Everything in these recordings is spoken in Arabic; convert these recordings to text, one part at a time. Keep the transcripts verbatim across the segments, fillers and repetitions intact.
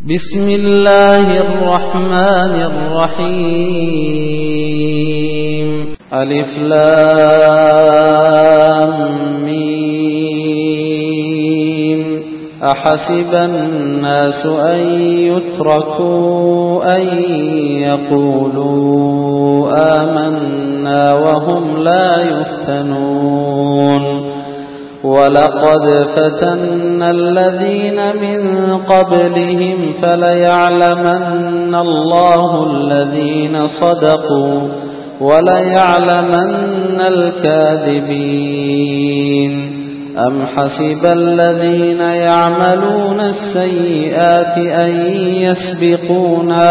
بسم الله الرحمن الرحيم. ألف لام ميم. أحسب الناس أن يتركوا أن يقولوا آمنا وهم لا يفتنون. ولقد فتنا الذين من قبلهم فليعلمن الله الذين صدقوا وليعلمن الكاذبين. أم حسب الذين يعملون السيئات أن يسبقونا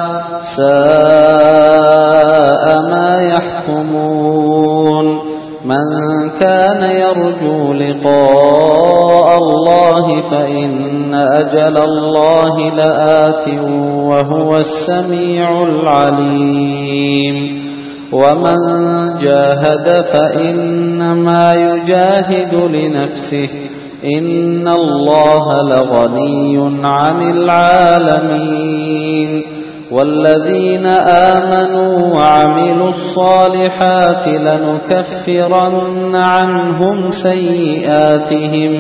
ساء ما يحكمون. من كان يرجو لقاء الله فإن أجل الله لآت وهو السميع العليم. ومن جاهد فإنما يجاهد لنفسه إن الله لغني عن العالمين. والذين آمنوا وعملوا الصالحات لنكفرن عنهم سيئاتهم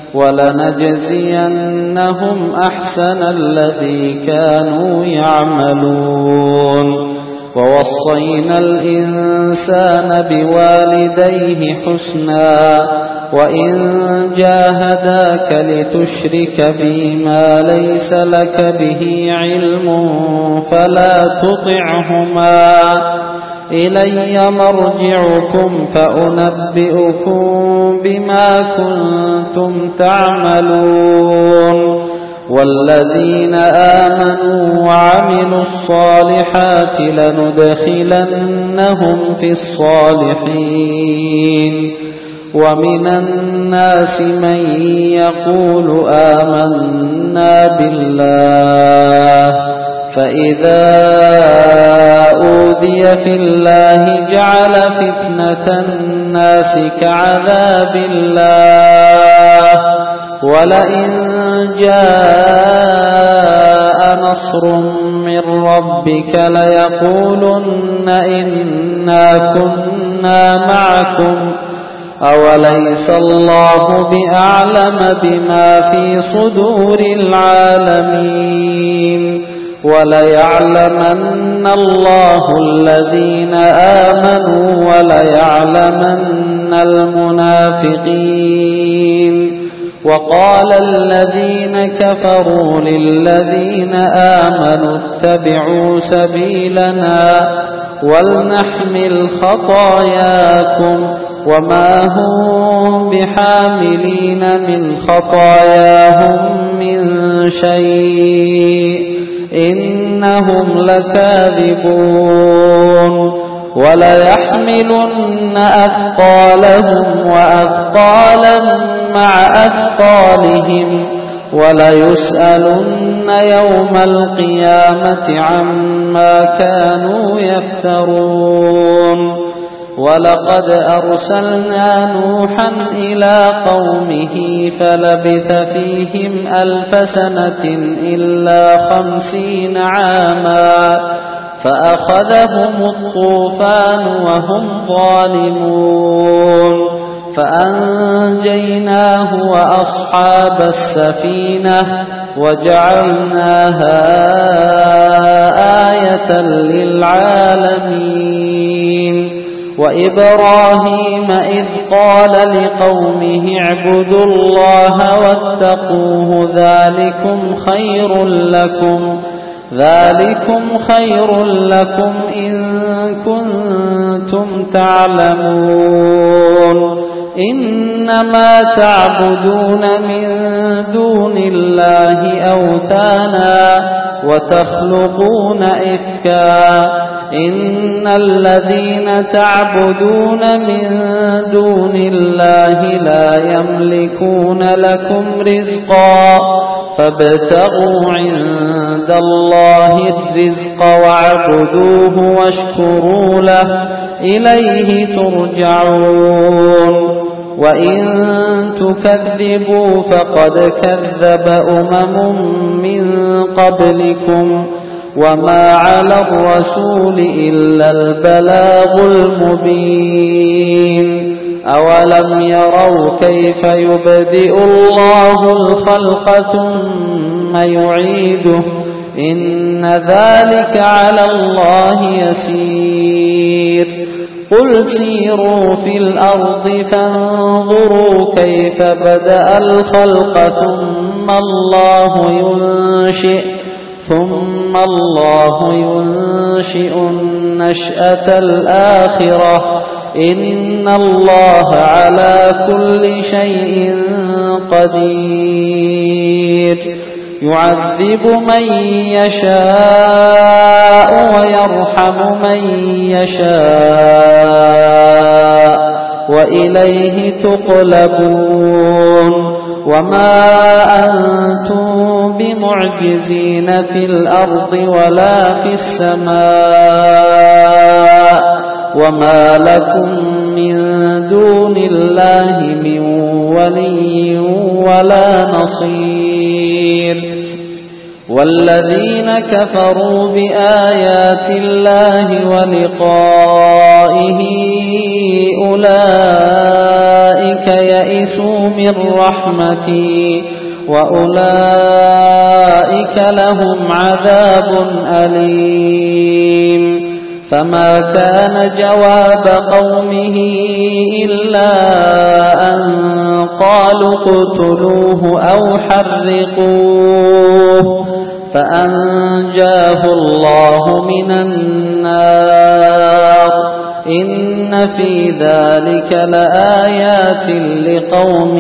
ولنجزينهم أحسن الذي كانوا يعملون. ووصينا الإنسان بوالديه حسنا وإن جاهداك لتشرك بي ما ليس لك به علم فلا تطعهما إلي مرجعكم فأنبئكم بما كنتم تعملون. والذين آمنوا وعملوا الصالحات لندخلنهم في الصالحين. ومن الناس من يقول آمنا بالله فإذا أوذي في الله جعل فتنة الناس كعذاب الله. ولئن جاء نصر من ربك ليقولن إنا كنا معكم أوليس الله بأعلم بما في صدور العالمين. وليعلمن الله الذين آمنوا وليعلمن المنافقين. وقال الذين كفروا للذين آمنوا اتبعوا سبيلنا ولنحمل خطاياكم وما هم بحاملين من خطاياهم من شيء إنهم لكاذبون. وليحملن أثقالهم وأثقالا مع أثقالهم وليسألن يوم القيامة عما كانوا يفترون. ولقد أرسلنا نوحا إلى قومه فلبث فيهم ألف سنة إلا خمسين عاما فأخذهم الطوفان وهم ظالمون. فأنجيناه وأصحاب السفينة وجعلناها آية للعالمين. وإبراهيم إذ قال لقومه اعبدوا الله واتقوه ذلكم خير لكم ذلكم خير لكم إن كنتم تعلمون. إنما تعبدون من دون الله أوثانا وتخلقون إفكا إن الذين تعبدون من دون الله لا يملكون لكم رزقا فابتغوا عند الله الرزق واعبدوه واشكروا له إليه ترجعون. وإن تكذبوا فقد كذب أمم من قبلكم وما على الرسول إلا البلاغ المبين أولم يروا كيف يبدئ الله الخلق ثم يعيده إن ذلك على الله يسير قل سيروا في الأرض فانظروا كيف بدأ الخلق ثم الله ينشئ ثم الله ينشئ النشأة الآخرة إن الله على كل شيء قدير يعذب من يشاء ويرحم من يشاء وإليه تقلبون وما أنتم بمعجزين في الأرض ولا في السماء وما لكم من دون الله من ولي ولا نصير والذين كفروا بآيات الله ولقائه أولئك يئسوا من رحمتي وأولئك لهم عذاب أليم فما كان جواب قومه إلا أن قالوا اقتلوه أو حرقوه فأنجاه الله من النار إن في ذلك لآيات لقوم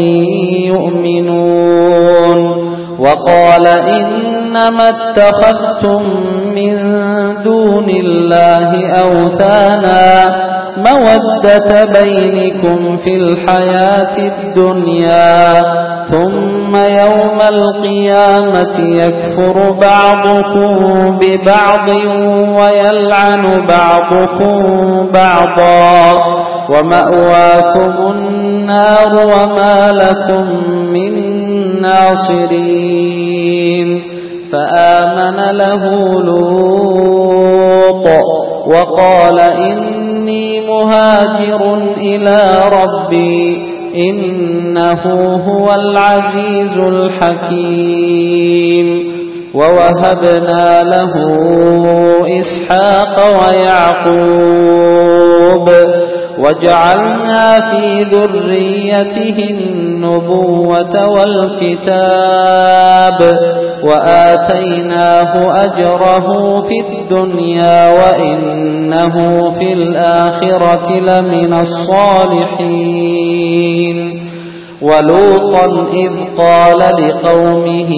يؤمنون وقال إنما اتخذتم من دون الله أوثانا مودة بينكم في الحياة الدنيا ثم يوم القيامة يكفر بعضكم ببعض ويلعن بعضكم بعضا ومأواكم النار وما لكم من ناصرين فآمن له لوط وقال إني مهاجر إلى ربي إنه هو العزيز الحكيم ووهبنا له إسحاق ويعقوب وجعلنا في ذريته النبوة والكتاب وآتيناه أجره في الدنيا وإنه في الآخرة لمن الصالحين ولوطا إذ قال لقومه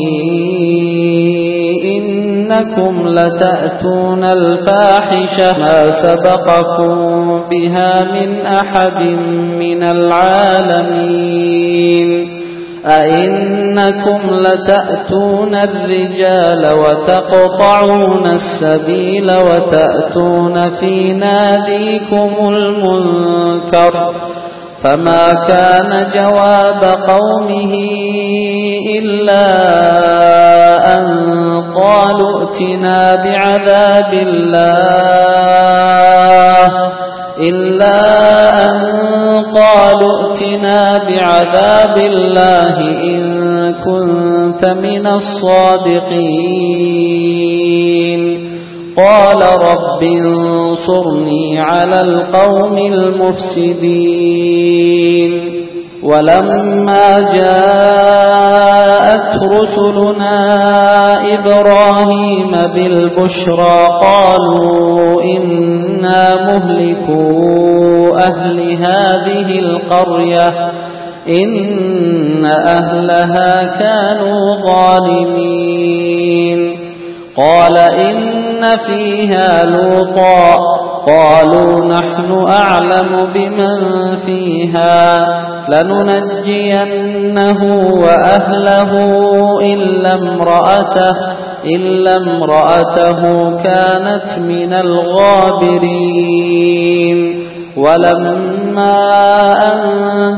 إنكم لتأتون الفاحشة ما سبقكم بها من أحد من العالمين أئنكم لتأتون الرجال وتقطعون السبيل وتأتون في ناديكم المنكر فما كان جواب قومه إلا أن قالوا ائتنا بعذاب الله إلا أن قالوا ائتنا بعذاب الله إن كنت من الصادقين قال رب انصرني على القوم المفسدين ولما جاءت رسلنا إبراهيم بالبشرى قالوا إنا مهلكو أهل هذه القرية إن أهلها كانوا ظالمين قال إن فيها لوطا قالوا نحن أعلم بمن فيها لننجينه وأهله إلا امرأته إلا امرأته كانت من الغابرين ولما أن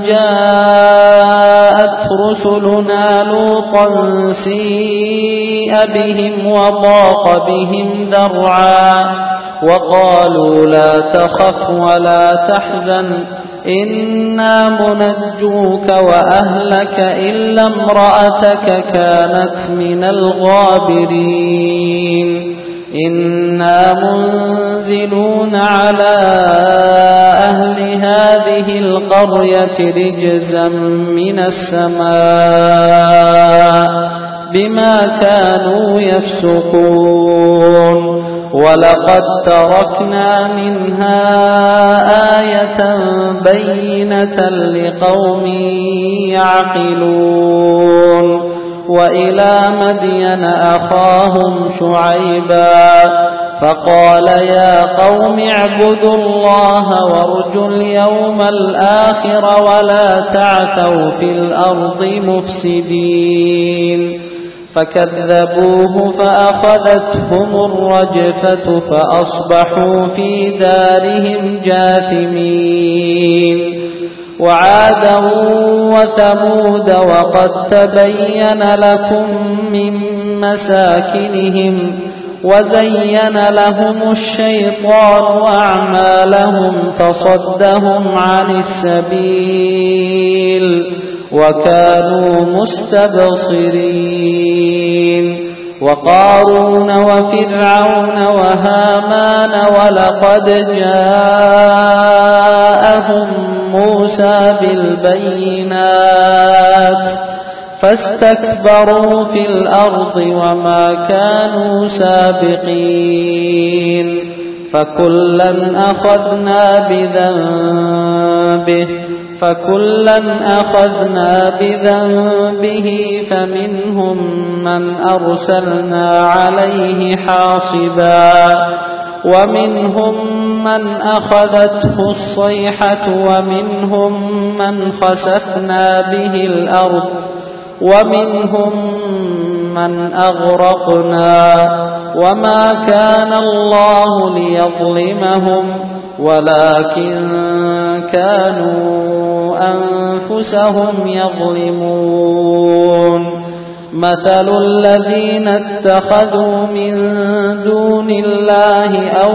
جاءت رسلنا لوطا سيء وسيء بهم وضاق بهم ذرعا وقالوا لا تخف ولا تحزن إنا منجوك وأهلك إلا امرأتك كانت من الغابرين إنا منزلون على أهل هذه القرية رجزا من السماء بما كانوا يفسقون ولقد تركنا منها آية بينة لقوم يعقلون وإلى مدين أخاهم شعيبا فقال يا قوم اعبدوا الله وارجوا اليوم الآخر ولا تعثوا في الأرض مفسدين فكذبوه فأخذتهم الرجفة فأصبحوا في دارهم جاثمين وعادا وثمود وقد تبين لكم من مساكنهم وزين لهم الشيطان أعمالهم فصدهم عن السبيل وكانوا مستبصرين وقارون وفرعون وهامان ولقد جاءهم موسى بالبينات فاستكبروا في الأرض وما كانوا سابقين فكلا أخذنا بذنبه فكلا أخذنا بذنبه فمنهم من أرسلنا عليه حاصبا ومنهم من أخذته الصيحة ومنهم من خسفنا به الأرض ومنهم من أغرقنا وما كان الله ليظلمهم ولكن كانوا أنفسهم يظلمون مثل الذين اتخذوا من دون الله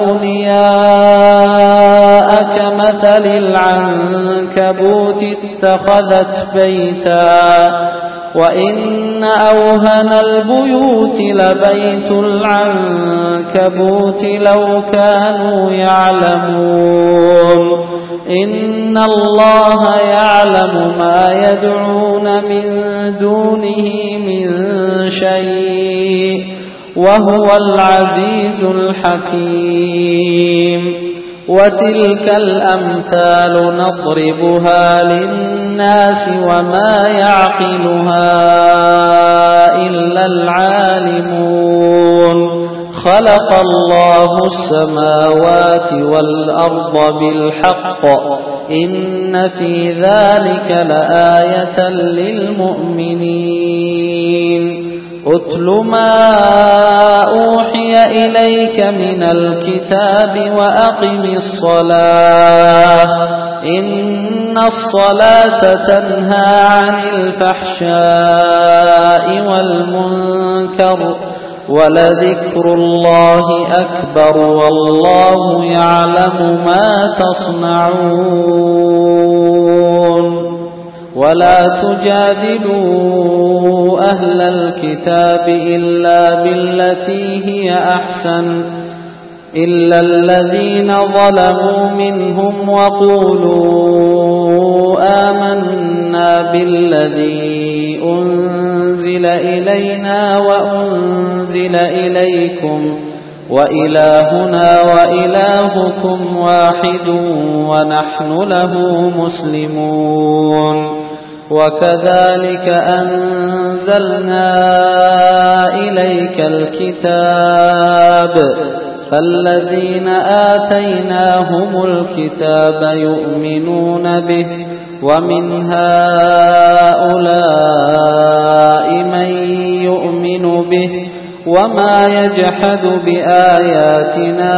أولياء كمثل العنكبوت اتخذت بيتا وإن أوهن البيوت لبيت العنكبوت لو كانوا يعلمون إن الله يعلم ما يدعون من دونه من شيء وهو العزيز الحكيم وتلك الأمثال نضربها للناس وما يعقلها إلا العالمون خلق الله السماوات والأرض بالحق إن في ذلك لآية للمؤمنين أتل ما أوحي إليك من الكتاب وأقم الصلاة إن الصلاة تنهى عن الفحشاء والمنكر ولذكر الله أكبر والله يعلم ما تصنعون ولا تجادلوا أهل الكتاب إلا بالتي هي أحسن إلا الذين ظلموا منهم وقولوا آمنا بالذي أنزل إلينا وأنزل إليكم وإلهنا وإلهكم واحد ونحن له مسلمون وكذلك أنزلنا إليك الكتاب فالذين آتيناهم الكتاب يؤمنون به ومن هؤلاء من يؤمن به وما يجحد بآياتنا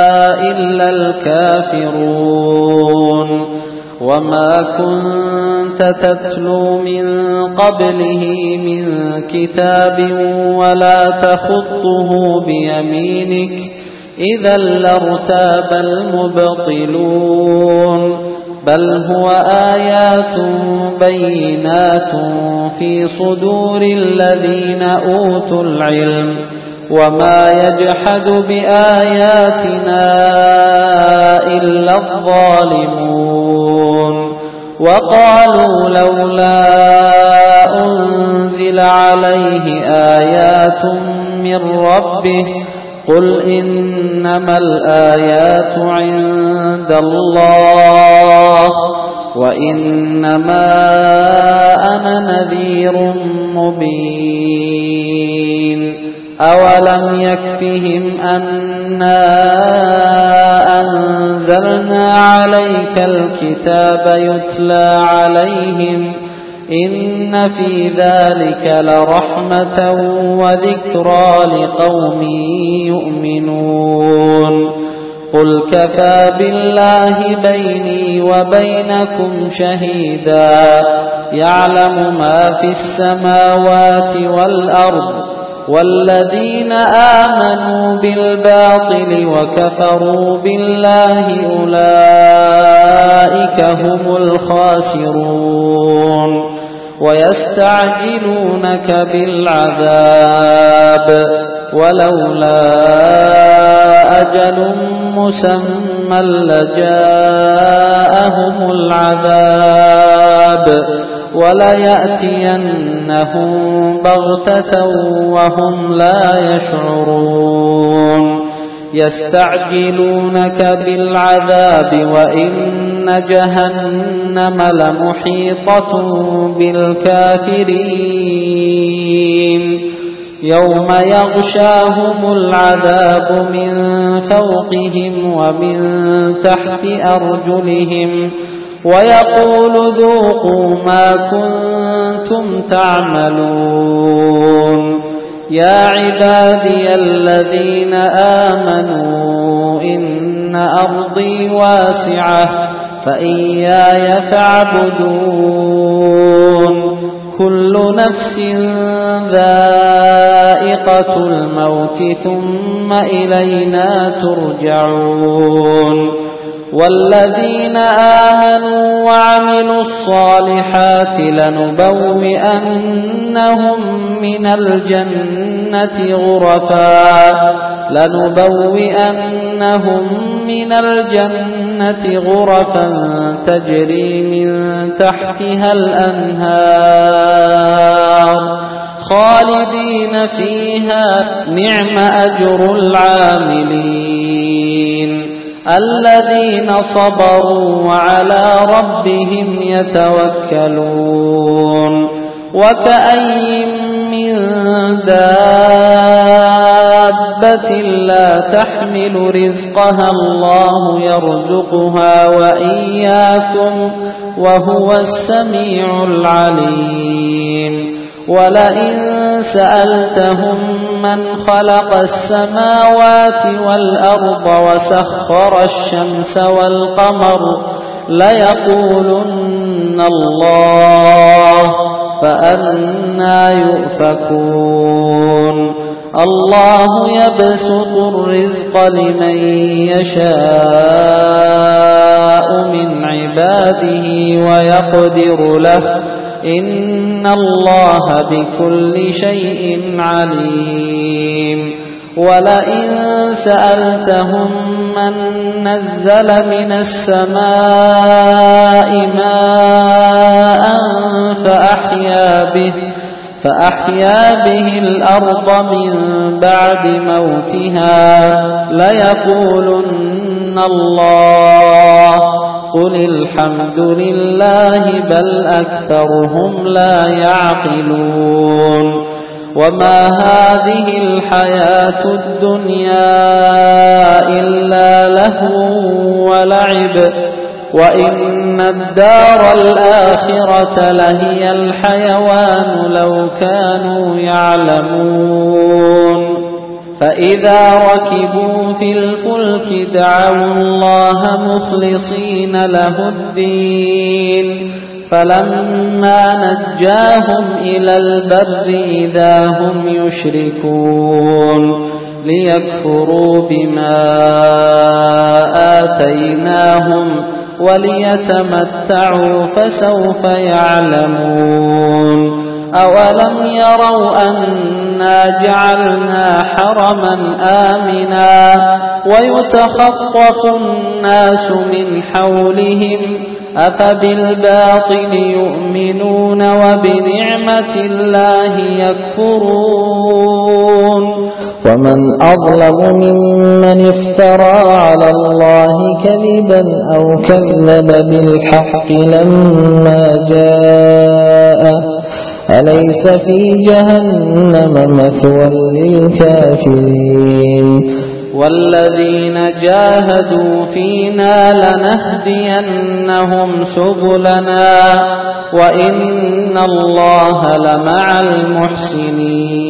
إلا الكافرون وما كنت تتلو من قبله من كتاب ولا تخطه بيمينك إذا لارتاب المبطلون بل هو آيات بينات في صدور الذين أوتوا العلم وما يجحد بآياتنا إلا الظالمون وقالوا لولا أنزل عليه آيات من ربه قل إنما الآيات عند الله وإنما أنا نذير مبين أولم يكفهم أنا أنزلنا عليك الكتاب يتلى عليهم إن في ذلك لرحمة وذكرى لقوم يؤمنون قل كفى بالله بيني وبينكم شهيدا يعلم ما في السماوات والأرض والذين آمنوا بالباطل وكفروا بالله أولئك هم الخاسرون ويستعجلونك بالعذاب ولولا أجل مسمى لجاءهم العذاب وليأتينهم بغتة وهم لا يشعرون يستعجلونك بالعذاب وإن جهنم لمحيطة بالكافرين يوم يغشاهم العذاب من فوقهم ومن تحت أرجلهم ويقول ذوقوا ما كنتم تعملون يا عبادي الذين آمنوا إن أرضي واسعة فإياي فاعبدون كل نفس ذائقة الموت ثم إلينا ترجعون والذين آمنوا وعملوا الصالحات لنبوئنهم من الجنة غرفا لنبوئنهم من الجنة غرفا تجري من تحتها الأنهار خالدين فيها نعم أجر العاملين الذين صبروا وعلى ربهم يتوكلون وكأي من دابة لا تحمل رزقها الله يرزقها وإياكم وهو السميع العليم ولئن سألتهم من خلق السماوات والأرض وسخر الشمس والقمر ليقولن الله فأنى يؤفكون الله يبسط الرزق لمن يشاء من عباده ويقدر له إن الله بكل شيء عليم ولئن سألتهم من نزل من السماء ماء فأحيا به فأحيا به الأرض من بعد موتها ليقولن الله قل الحمد لله بل أكثرهم لا يعقلون وما هذه الحياة الدنيا إلا لهو ولعب وإن الدار الآخرة لهي الحيوان لو كانوا يعلمون فإذا ركبوا في الفلك دعوا الله مخلصين له الدين فلما نجاهم إلى البر إذا هم يشركون ليكفروا بما آتيناهم وليتمتعوا فسوف يعلمون أولم يروا أنا جعلنا حرما آمنا ويتخطف الناس من حولهم أفبالباطل يؤمنون وبنعمة الله يكفرون ومن أظلم ممن افترى على الله كذبا أو كذب بالحق لما جاءه أليس في جهنم مثوى للكافرين والذين جاهدوا فينا لنهدينهم سبلنا وإن الله لمع المحسنين